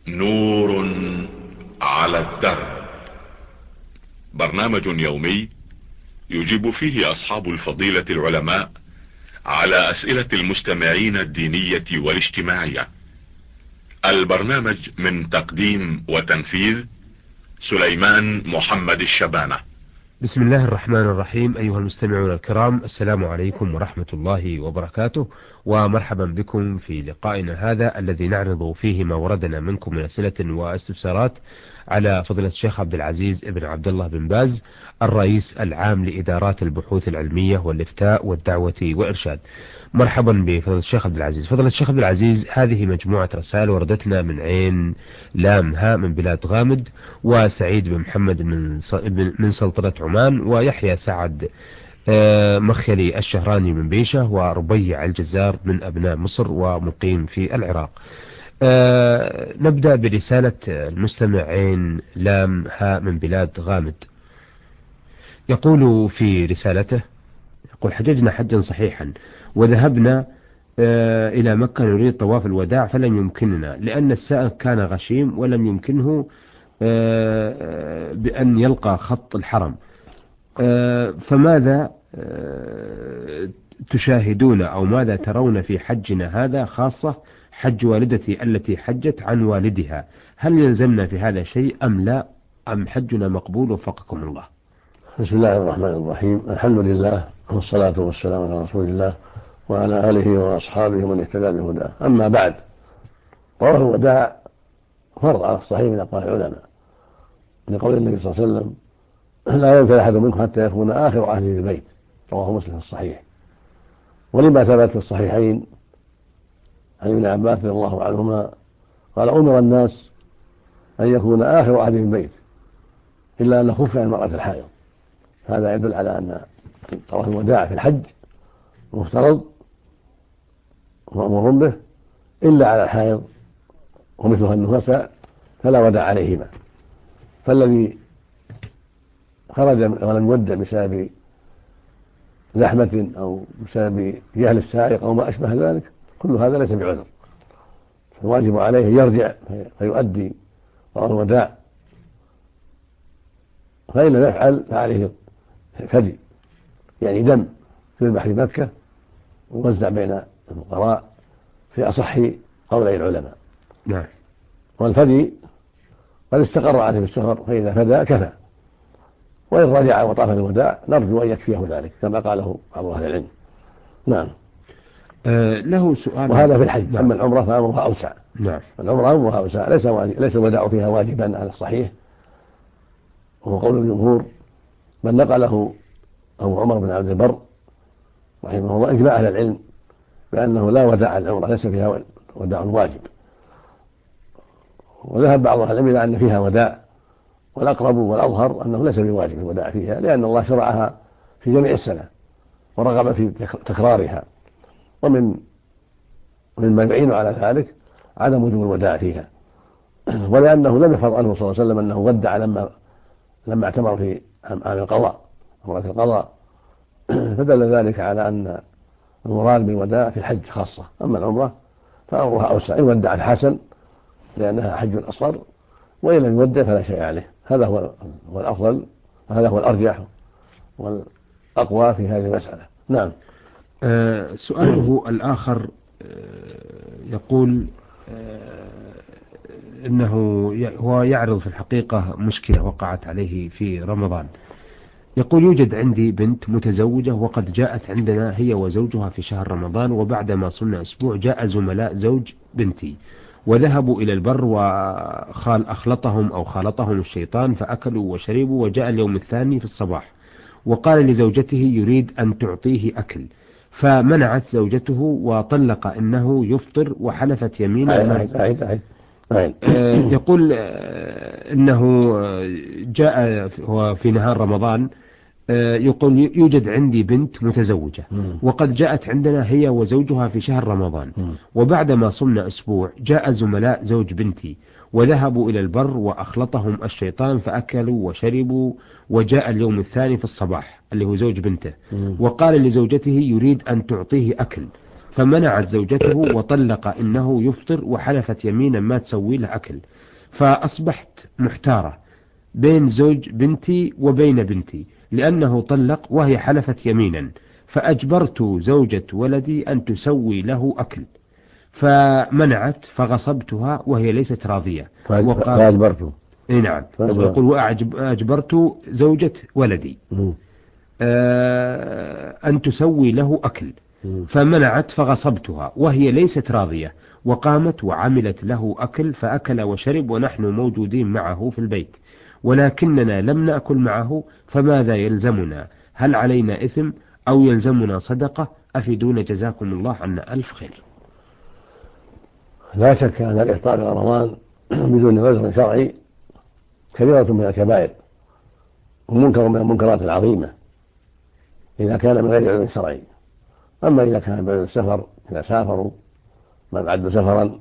نور على الدرب. برنامج يومي يجيب فيه أصحاب الفضيلة العلماء على أسئلة المستمعين الدينية والاجتماعية. البرنامج من تقديم وتنفيذ سليمان محمد الشبانة. بسم الله الرحمن الرحيم. أيها المستمعون الكرام، السلام عليكم ورحمة الله وبركاته، ومرحبا بكم في لقائنا هذا الذي نعرض فيه ما وردنا منكم من أسئلة واستفسارات على فضيلة الشيخ عبد العزيز ابن عبد الله بن باز، الرئيس العام لإدارات البحوث العلمية والإفتاء والدعوة والإرشاد. مرحبا بفضيلة الشيخ عبد العزيز. فضيلة الشيخ عبد العزيز، هذه مجموعة رسائل وردتنا من عين لام هاء من بلاد غامد، وسعيد بن محمد من سلطنة عمان، ويحيى سعد مخيلي الشهراني من بيشة، وربيع الجزار من أبناء مصر ومقيم في العراق. نبدأ برسالة المستمع عين لام هاء من بلاد غامد. يقول في رسالته: يقول: حججنا حجا صحيحا وذهبنا إلى مكة نريد طواف الوداع فلم يمكننا لأن السائق كان غشيم ولم يمكنه بأن يلقى خط الحرم. فماذا تشاهدون أو ماذا ترون في حجنا هذا، خاصة حج والدتي التي حجت عن والدها؟ هل يلزمنا في هذا شيء أم لا، أم حجنا مقبول وفقكم الله؟ بسم الله الرحمن الرحيم. الحمد لله والصلاة والسلام على رسول الله وعلى آله وأصحابه ومن اهتدى بهداه. أما بعد، طواف الوداع فرض على الصحيح من أقوال العلماء، لقول النبي صلى الله عليه وسلم: لا ينزل أحد منكم حتى يكون آخر عهده بالبيت. رواه مسلم في الصحيح. ولما ثبت في الصحيحين عن ابن عباس رضي الله عنهما قال: أمر الناس أن يكون آخر عهده بالبيت إلا أن خف عن المرأة الحائض. هذا يدل على أن طواف الوداع في الحج مفترض ومأمور به، إلا على الحائض ومثلها النفساء فلا وداع عليهما. فالذي خرج ولم يودع بسبب زحمة أو بسبب جهل السائق أو ما أشبه ذلك، كل هذا ليس بعذر، فالواجب عليه يرجع فيؤدي طواف الوداع، فإن لم يفعل فعليه فدي، يعني دم يذبح في مكة ويوزع بين الفقراء في أصح قولي العلماء. نعم. والفدي قد استقر عليه في السفر، فإذا فدى كفى، وإن رجع وطاف الوداع نرجو أن يكفيه ذلك كما قاله بعض أهل العلم. نعم. له سؤال. وهذا في الحج. نعم. أما العمرة فأمرها أوسع. نعم. العمرة أمرها أوسع، ليس الوداع فيها واجبا على الصحيح، وهو قول الجمهور، بل نقله أبو عمر بن عبد البر رحمه الله إجماع أهل العلم بأنه لا وداع العمرة، ليس فيها وداع واجب. وذهب بعض أهل العلم إلى أن فيها وداع، والأقرب والأظهر أنه ليس بواجب الوداع فيها، لأن الله شرعها في جميع السنة ورغب في تكرارها، ومما يعين على ذلك عدم وجوب الوداع فيها. ولأنه لم يفرض عنه صلى الله عليه وسلم أنه ودع لما اعتمر في عام القضاء، عمرة القضاء، فدل ذلك على أن المراد بالوداع في الحج خاصة. أما العمرة فأمرها أوسع، إن ودع الحسن لأنها حج أصغر، وإن لم يودع فلا شيء عليه. هذا هو الأفضل، هذا هو الأرجح والأقوى في هذه المسألة. نعم. سؤاله الآخر يقول إنه هو يعرض في الحقيقة مشكلة وقعت عليه في رمضان. يقول: يوجد عندي بنت متزوجة وقد جاءت عندنا هي وزوجها في شهر رمضان، وبعدما صمنا أسبوع جاء زملاء زوج بنتي وذهبوا إلى البر خالطهم الشيطان فأكلوا وشربوا، وجاء اليوم الثاني في الصباح وقال لزوجته يريد أن تعطيه أكل، فمنعت زوجته وطلق إنه يفطر وحلفت يمينا. يقول إنه جاء في نهار رمضان. يقول: يوجد عندي بنت متزوجة وقد جاءت عندنا هي وزوجها في شهر رمضان، وبعدما صمنا أسبوع جاء زملاء زوج بنتي وذهبوا إلى البر وأخلطهم الشيطان فأكلوا وشربوا، وجاء اليوم الثاني في الصباح اللي هو زوج بنته وقال لزوجته يريد أن تعطيه أكل، فمنعت زوجته وطلق إنه يفطر، وحلفت يمينا ما تسوي له أكل. فأصبحت محتارة بين زوج بنتي وبين بنتي لأنه طلق وهي حلفت يمينا، فأجبرت زوجة ولدي أن تسوي له أكل، فمنعت فغصبتها وهي ليست راضية. فأجبرته. نعم، يقول وأجبرت زوجة ولدي أن تسوي له أكل، فمنعت فغصبتها وهي ليست راضية، وقامت وعملت له أكل فأكل وشرب ونحن موجودين معه في البيت، ولكننا لم نأكل معه، فماذا يلزمنا؟ هل علينا إثم أو يلزمنا صدقة؟ أفيدونا جزاكم الله عنا ألف خير. لا شك أن الإفطار في رمضان بدون عذر شرعي كبيرة من الكبائر ومنكر من المنكرات العظيمة إذا كان من غير عذر شرعي. أما إذا كان بعد السفر، إذا سافروا من يعد سفرا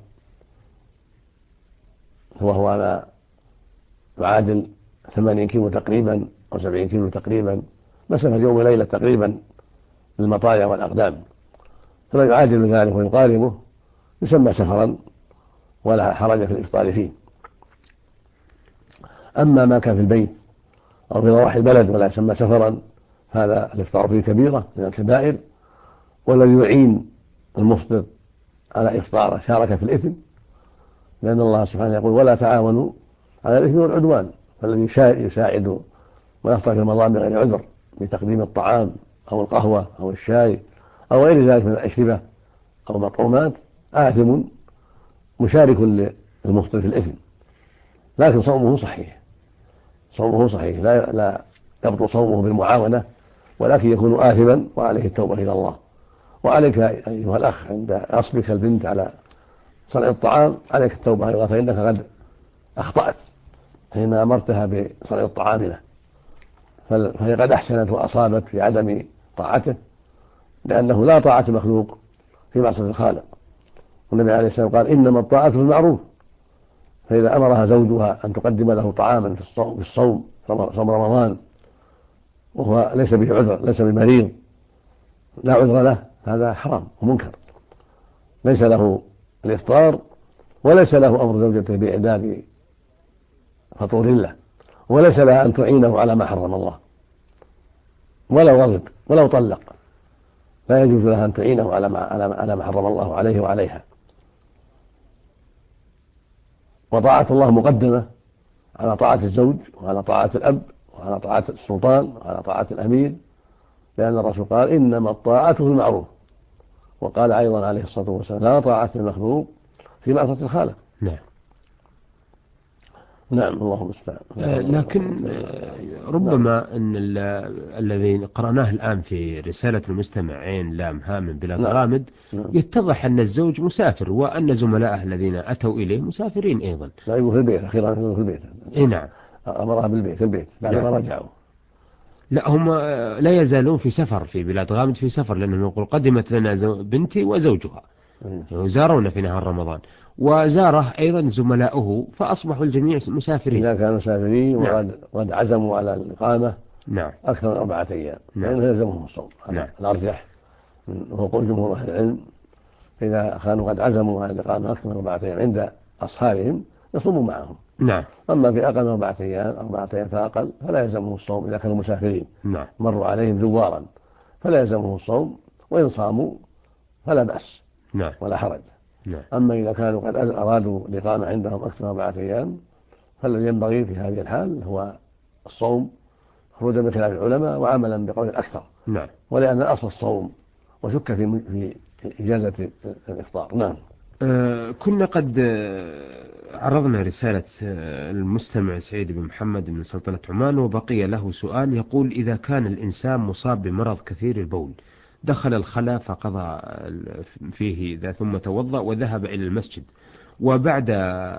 وهو على يعادل 80 كيلو تقريبا أو 70 كيلو تقريبا، مسافة يوم وليلة تقريبا للمطايا والأقدام، فما يعادل ذلك ويقاربه يسمى سفرا ولا حرج في الإفطار فيه. أما ما كان في البيت أو في ضواحي البلد ولا يسمى سفرا، هذا الإفطار فيه كبيرة من الكبائر، والذي يعين المفطر على إفطاره شارك في الإثم، لأن الله سبحانه يقول ولا تعاونوا على الإثم والعدوان. فالذي يساعد ويفطر في رمضان بغير عذر بتقديم الطعام أو القهوة أو الشاي أو غير ذلك من الأشربة أو مطعومات آثم مشارك للمفطر في الإثم، لكن صومه صحيح، صومه صحيح، لا يبطل صومه بالمعاونة، ولكن يكون آثما وعليه التوبة إلى الله. وعليك أيها الأخ عند غصبك البنت على صنع الطعام عليك التوبة أيضا، فإنك قد أخطأت حين أمرتها بصنع الطعام له، فهي قد أحسنت وأصابت في عدم طاعته، لأنه لا طاعة مخلوق في معصية الخالق. والنبي عليه السلام قال إنما الطاعة في المعروف، فإذا أمرها زوجها أن تقدم له طعاما في الصوم صوم رمضان وهو ليس به عذر، ليس بمريض لا عذر له، هذا حرام ومنكر، ليس له الإفطار وليس له أمر زوجته بإعداد فطور له، وليس لها أن تعينه على ما حرم الله، ولو غضب ولو طلق لا يجوز لها أن تعينه على ما حرم الله عليه وعليها. وطاعة الله مقدمة على طاعة الزوج وعلى طاعة الأب وعلى طاعة السلطان وعلى طاعة الأمير، لأن الرسول قال إنما الطاعة في المعروف، وقال أيضا عليه الصلاة والسلام لا طاعة المخلوق في معصية الخالق. نعم. نعم، الله المستعان. لكن ربما أن الذي قرأناه الآن في رسالة المستمع عين لام هاء من بلاد غامد يتضح أن الزوج مسافر وأن زملائه الذين أتوا إليه مسافرين أيضا. لا، يبقوا في البيت، أخيرا يكونوا في البيت. نعم، أمرها بالبيت، في البيت بعد ما رجعوا. لا، هم لا يزالون في سفر في بلاد غامد، في سفر، لأنه يقول قدمت لنا بنتي وزوجها زارونا في نهار رمضان، وزاره أيضا زملاؤه، فأصبحوا الجميع مسافرين. إذا كانوا مسافرين نعم. وقد عزموا على الإقامة نعم. أكثر من 4 أيام، نعم. لأنه يلزمهم الصوم. نعم. الأرجح وهو قول جمهور أهل العلم، إذا كانوا قد عزموا على الإقامة أكثر من 4 أيام عند أصحابهم يصوموا معهم. نعم. أما في أقل من 4 أيام، 4 أيام فأقل، فلا يلزمهم الصوم إذا كانوا مسافرين. نعم. مروا عليهم زوارا فلا يلزمهم الصوم، وإن صاموا فلا بأس. نعم. ولا حرج. نعم. أما إذا كانوا قد أرادوا الإقامة عندهم أكثر من 4 أيام، فالذي ينبغي في هذه الحال هو الصوم خروجا من خلاف العلماء وعملا بقول الأكثر. نعم. ولأن أصل الصوم وشك في إجازة الإفطار. نعم. كنا قد عرضنا رسالة المستمع سعيد بن محمد من سلطنة عمان، وبقي له سؤال يقول: إذا كان الإنسان مصاب بمرض كثير البول، دخل الخلاء فقضى فيه ذا ثم توضأ وذهب إلى المسجد، وبعد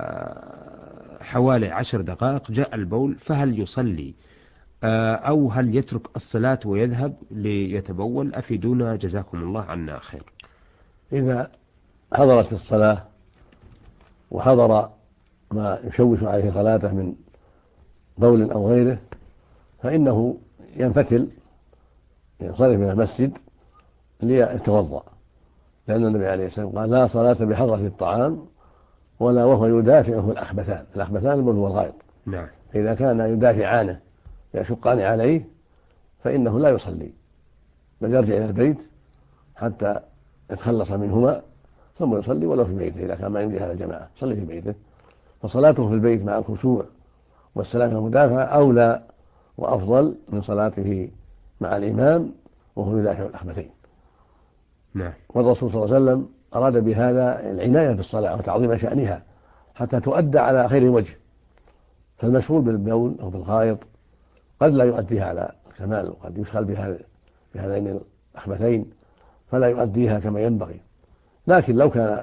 حوالي 10 دقائق جاء البول، فهل يصلي أو هل يترك الصلاة ويذهب ليتبول؟ أفيدونا جزاكم الله عنا خير. إذا حضرت الصلاة وحضر ما يشوش عليه صلاته من بول أو غيره، فإنه ينفتل، ينصرف من المسجد ليتوضأ، لأن النبي عليه السلام قال لا صلاة بحضرة الطعام ولا وهو يدافعه الأخبثان. الأخبثان البول والغائط. نعم. فإذا كان يدافعانه يشقان عليه فإنه لا يصلي، بل يرجع إلى البيت حتى يتخلص منهما ثم يصلي ولو في بيته. إذا كان ما يمضي على الجماعة صلي في بيته. فصلاته في البيت مع الخشوع والسلامة المدافعة أولى وأفضل من صلاته مع الإمام وهو يدافع الأخبثين. نعم. والرسول صلى الله عليه وسلم أراد بهذا العناية بالصلاة وتعظيم شأنها حتى تؤدى على خير وجه. فالمشغول بالبول أو بالغائط قد لا يؤديها على الكمال، وقد يشغل بهذين الأخبثين فلا يؤديها كما ينبغي. لكن لو كان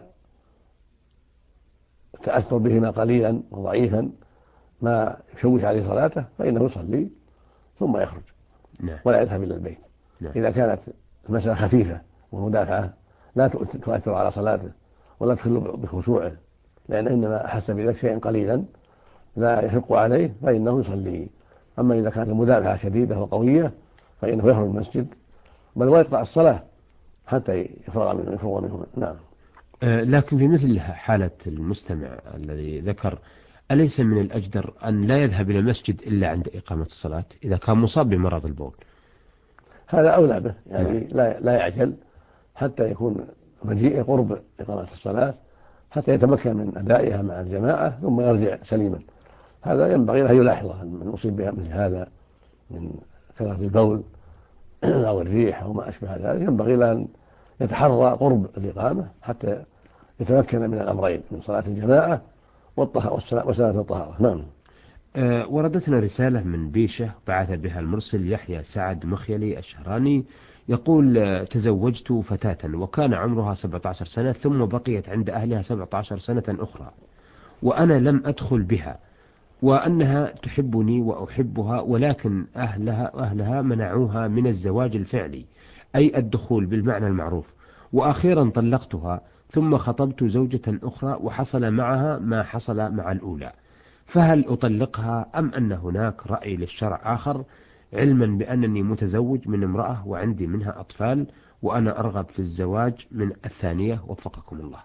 التأثر بهما قليلا وضعيفا ما يشوش عليه صلاته فإنه يصلي ثم يخرج. نعم. ولا يذهب إلى البيت. نعم. إذا كانت المسألة خفيفة ومدافعة لا تؤثر على صلاته ولا تخل بخشوعه، لأن إنما أحس بذلك شيئا قليلا لا يشق عليه فإنه يصلي. أما إذا كانت المدافعة شديدة وقوية فإنه يخرج من المسجد بل ويقطع الصلاة حتى يفرغ منه. نعم. لكن في مثل حالة المستمع الذي ذكر، أليس من الأجدر أن لا يذهب إلى المسجد إلا عند إقامة الصلاة إذا كان مصاب بمرض البول؟ هذا أولى به، يعني نعم. لا يعجل حتى يكون مجيء قرب إقامة الصلاة حتى يتمكن من أدائها مع الجماعة ثم يرجع سليما. هذا ينبغي له يلاحظه من أصيب بها من هذا من كثرة البول أو الريح أو ما أشبه ذلك، ينبغي له أن يتحرى قرب الإقامة حتى يتمكن من الأمرين، من صلاة الجماعة وصلاة الطهارة. نعم. وردتنا رسالة من بيشة بعث بها المرسل يحيى سعد مخيلي الشهراني، يقول تزوجت فتاة وكان عمرها 17 سنة ثم بقيت عند أهلها 17 سنة أخرى وأنا لم أدخل بها، وأنها تحبني وأحبها، ولكن أهلها منعوها من الزواج الفعلي أي الدخول بالمعنى المعروف، وأخيرا طلقتها ثم خطبت زوجة أخرى وحصل معها ما حصل مع الأولى، فهل أطلقها أم أن هناك رأي للشرع آخر، علما بأنني متزوج من امرأة وعندي منها أطفال وأنا أرغب في الزواج من الثانية وفقكم الله؟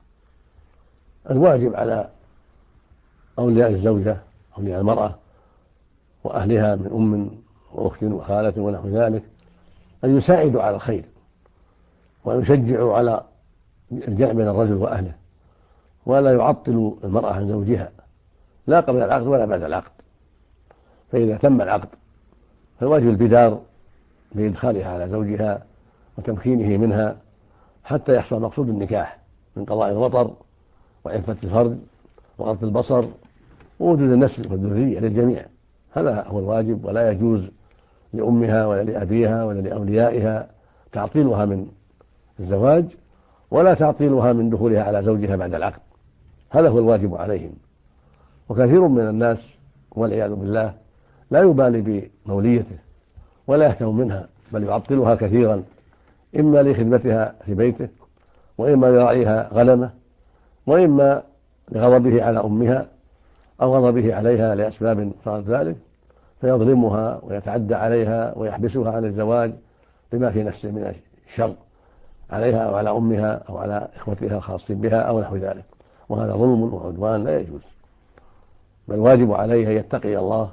الواجب على أولياء الزوجة أولياء المرأة وأهلها من أم وأخت وخالة ونحو ذلك أن يساعدوا على الخير وأن يشجعوا على الجمع بين الرجل وأهله، ولا يعطلوا المرأة عن زوجها لا قبل العقد ولا بعد العقد. فإذا تم العقد فالواجب البدار بإدخالها على زوجها وتمكينه منها حتى يحصل مقصود النكاح من قضاء الوطر وعفة الفرج وغض البصر ووجود النسل والذرية للجميع. هذا هو الواجب، ولا يجوز لأمها ولا لأبيها ولا لأوليائها تعطيلها من الزواج ولا تعطيلها من دخولها على زوجها بعد العقد. هذا هو الواجب عليهم. وكثير من الناس والعياذ بالله لا يبالي بموليته ولا يهتم منها بل يعطلها كثيرا، إما لخدمتها في بيته وإما لرعيها غنمه وإما لغضبه على أمها أو غضبه عليها لأسباب صارت ذلك، فيظلمها ويتعدى عليها ويحبسها عن الزواج بما في نفسه من الشر عليها أو على أمها أو على إخوتها الخاصين بها أو نحو ذلك، وهذا ظلم وعدوان لا يجوز. بل واجب عليه أن يتقي الله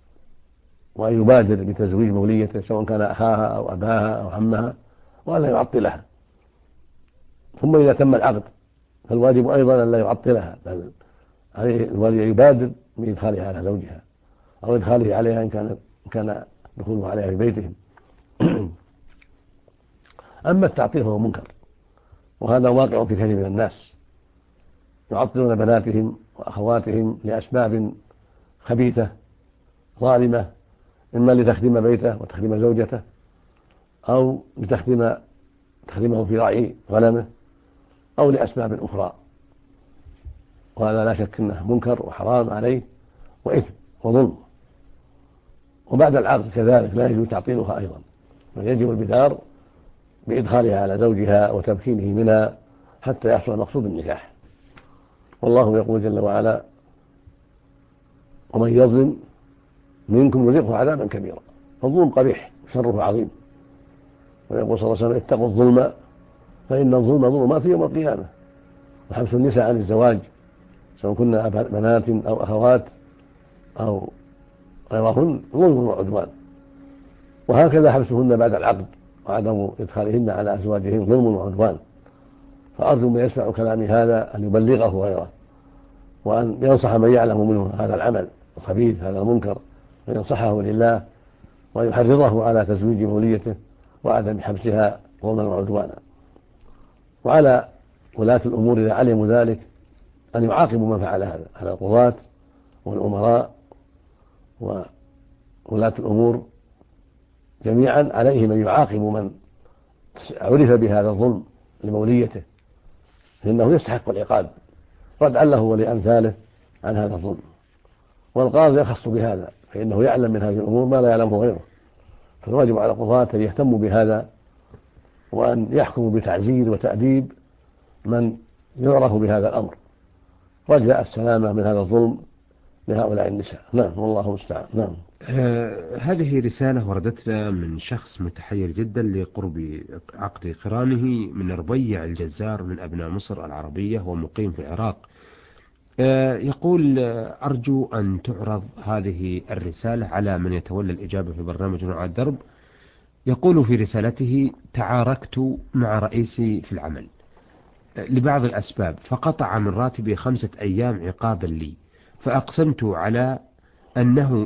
وأن يبادر بتزويج موليته سواء كان أخاها أو أباها أو عمها وأن لا يعطلها. ثم إذا تم العقد فالواجب أيضا أن لا يعطلها، بل عليه الولي يبادر بإدخالها على زوجها أو إدخاله عليها إن كان دخوله عليها في بيتهم. أما التعطيل فهو منكر، وهذا واقع في كثير من الناس، يعطلون بناتهم وأخواتهم لأسباب خبيثة ظالمة، إما لتخديم بيته وتخديم زوجته أو تخديمه في رعي غنمه أو لأسباب أخرى، وهذا لا شك أنه منكر وحرام عليه وإثم وظلم. وبعد العقد كذلك لا يجوز تعطيلها أيضا، بل يجب البدار بإدخالها على زوجها وتمكينه منها حتى يحصل مقصود النكاح. والله يقول جل وعلا: ومن يظلم منكم نذقه عذابا كبيرا. فالظلم قبيح وشره عظيم. ويقول صلى الله عليه وسلم: اتقوا الظلم فإن الظلم ظلمات يوم القيامة. وحبس النساء عن الزواج سواء كنا بنات أو أخوات أو غيرهن ظلم وعدوان، وهكذا حبسهن بعد العقد وعدم إدخالهن على أزواجهن ظلم وعدوان. فأرجو من يسمع كلامي هذا أن يبلغه غيره، وأن ينصح من يعلم منه هذا العمل الخبيث هذا المنكر، وينصحه لله، ويحرضه على تزويج موليته وعدم حبسها ظلما وعدوانا. وعلى ولاة الأمور إذا علموا ذلك أن يعاقبوا من فعل هذا، على القضاة والأمراء وولاة الأمور جميعا عليهم أن يعاقبوا من عرف بهذا الظلم لموليته، فإنه يستحق العقاب ردعا له ولأمثاله عن هذا الظلم. والقاضي يخص بهذا فإنه يعلم من هذه الأمور ما لا يعلمه غيره، فالواجب على القضاة أن يهتموا بهذا وأن يحكموا بتعزير وتأديب من يعرف بهذا الأمر، رجاء السلامة من هذا الظلم لهؤلاء النساء. نعم والله المستعان. نعم. هذه رسالة وردتنا من شخص متحير جدا لقرب عقد قرانه من ربيع الجزار من أبناء مصر العربية ومقيم في العراق. يقول أرجو أن تعرض هذه الرسالة على من يتولى الإجابة في برنامج على الدرب. يقول في رسالته: تعاركت مع رئيسي في العمل لبعض الأسباب، فقطع من راتبي 5 أيام عقابا لي، فأقسمت على أنه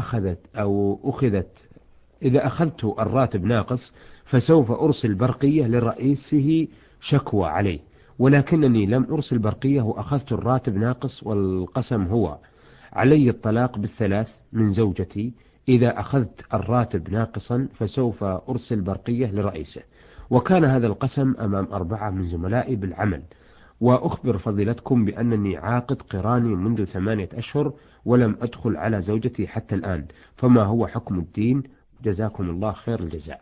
إذا أخذت الراتب ناقص فسوف أرسل برقية لرئيسه شكوى عليه، ولكنني لم أرسل برقية وأخذت الراتب ناقص، والقسم هو علي الطلاق بالثلاث من زوجتي إذا أخذت الراتب ناقصا فسوف أرسل برقية لرئيسه. وكان هذا القسم أمام 4 من زملائي بالعمل. وأخبر فضيلتكم بأنني عاقد قراني منذ 8 أشهر ولم أدخل على زوجتي حتى الآن، فما هو حكم الدين؟ جزاكم الله خير الجزاء.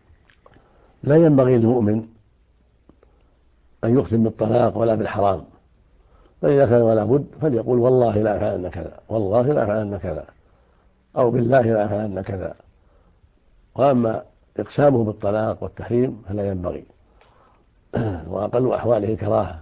لا ينبغي للمؤمن أن يقسم بالطلاق ولا بالحرام، فإذا كان ولا بد فليقول والله لا أفعلن كذا، والله لا أفعلن كذا، أو بالله لا أفعلن كذا. وأما إقسامه بالطلاق والتحريم فلا ينبغي، وأقل أحواله كراهة.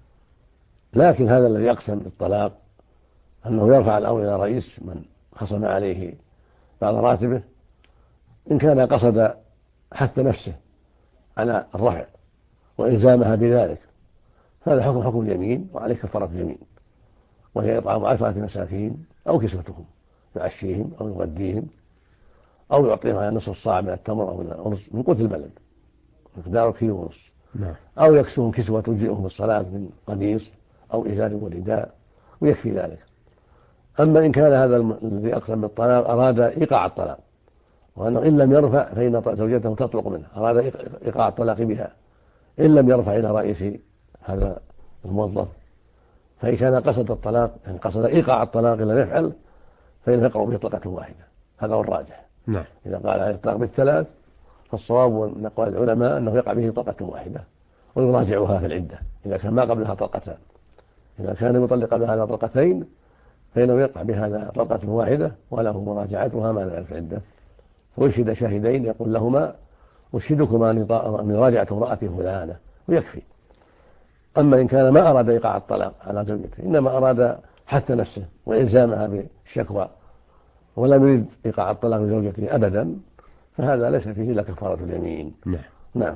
لكن هذا الذي يقسم بالطلاق أنه يرفع الأمر إلى رئيس من خصم عليه بعض راتبه، إن كان قصد حث نفسه على الرفع وإلزامها بذلك فهذا حكم اليمين، وعليه كفارة اليمين، وهي إطعام 10 مساكين أو كسوتهم، يعشيهم أو يغديهم أو يعطيهم على نصف الصاع من التمر أو من الأرز من قوت البلد مقداره 1.5 كيلو، أو يكسوهم كسوة تجزئهم الصلاة من قميص أو إزار ورداء، ويكفي ذلك. أما إن كان هذا الذي أقسم بالطلاق أراد إيقاع الطلاق، وأنه إن لم يرفع فإن زوجته تطلق منه، أراد إيقاع الطلاق بها إن لم يرفع إلى رئيس هذا الموظف، فإن كان قصد الطلاق يعني قصد إيقاع الطلاق إن لم يفعل فإنه يقع به طلقة واحدة، هذا هو الراجح. نعم. إذا قال عليه الطلاق بالثلاث فالصواب من أقوال العلماء أنه يقع به طلقة واحدة ويراجعها في العدة إذا كان ما قبلها طلقتان. إذا كان يطلق بهذا طلقتين فإنه يقع بهذا طلقة واحدة وله مراجعتها ما لا يعرف العدة، ويشهد شاهدين يقول لهما أشهدكما أني راجعت امرأتي فلانة، ويكفي. أما إن كان ما أراد إيقاع الطلاق على زوجته، إنما أراد حث نفسه وإلزامها بالشكوى ولم يريد إيقاع الطلاق لزوجته أبدا، فهذا ليس فيه إلا كفارة اليمين. نعم.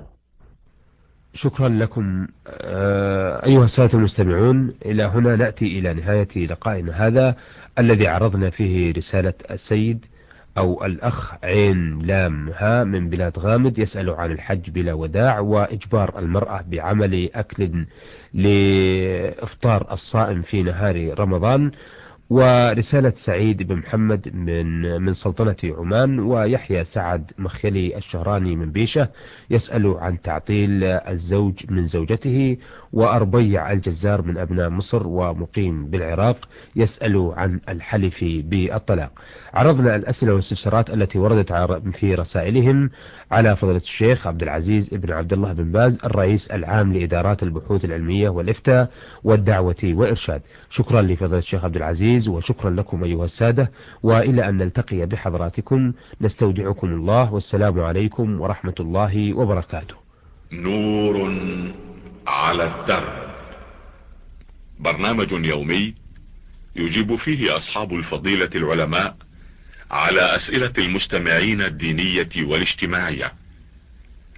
شكرا لكم أيها السادة المستمعون. إلى هنا نأتي إلى نهاية لقائنا هذا الذي عرضنا فيه رسالة السيد أو الأخ عين لام ها من بلاد غامد، يسأل عن الحج بلا وداع وإجبار المرأة بعمل أكل لإفطار الصائم في نهار رمضان. ورسالة سعيد بن محمد من سلطنة عمان، ويحيى سعد مخيلي الشهراني من بيشة يسأل عن تعطيل الزوج من زوجته. وأربيع الجزار من أبناء مصر ومقيم بالعراق يسأل عن الحلف بالطلاق. عرضنا الأسئلة والاستفسارات التي وردت في رسائلهم على فضيلة الشيخ عبد العزيز ابن عبد الله بن باز الرئيس العام لإدارات البحوث العلمية والإفتاء والدعوة والإرشاد. شكرا لفضيلة الشيخ عبد العزيز، وشكرا لكم أيها السادة، وإلى أن نلتقي بحضراتكم نستودعكم الله، والسلام عليكم ورحمة الله وبركاته. نور على الدرب. برنامج يومي يجيب فيه أصحاب الفضيلة العلماء على أسئلة المستمعين الدينية والاجتماعية.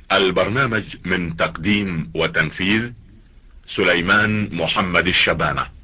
البرنامج من تقديم وتنفيذ سليمان محمد الشبانة.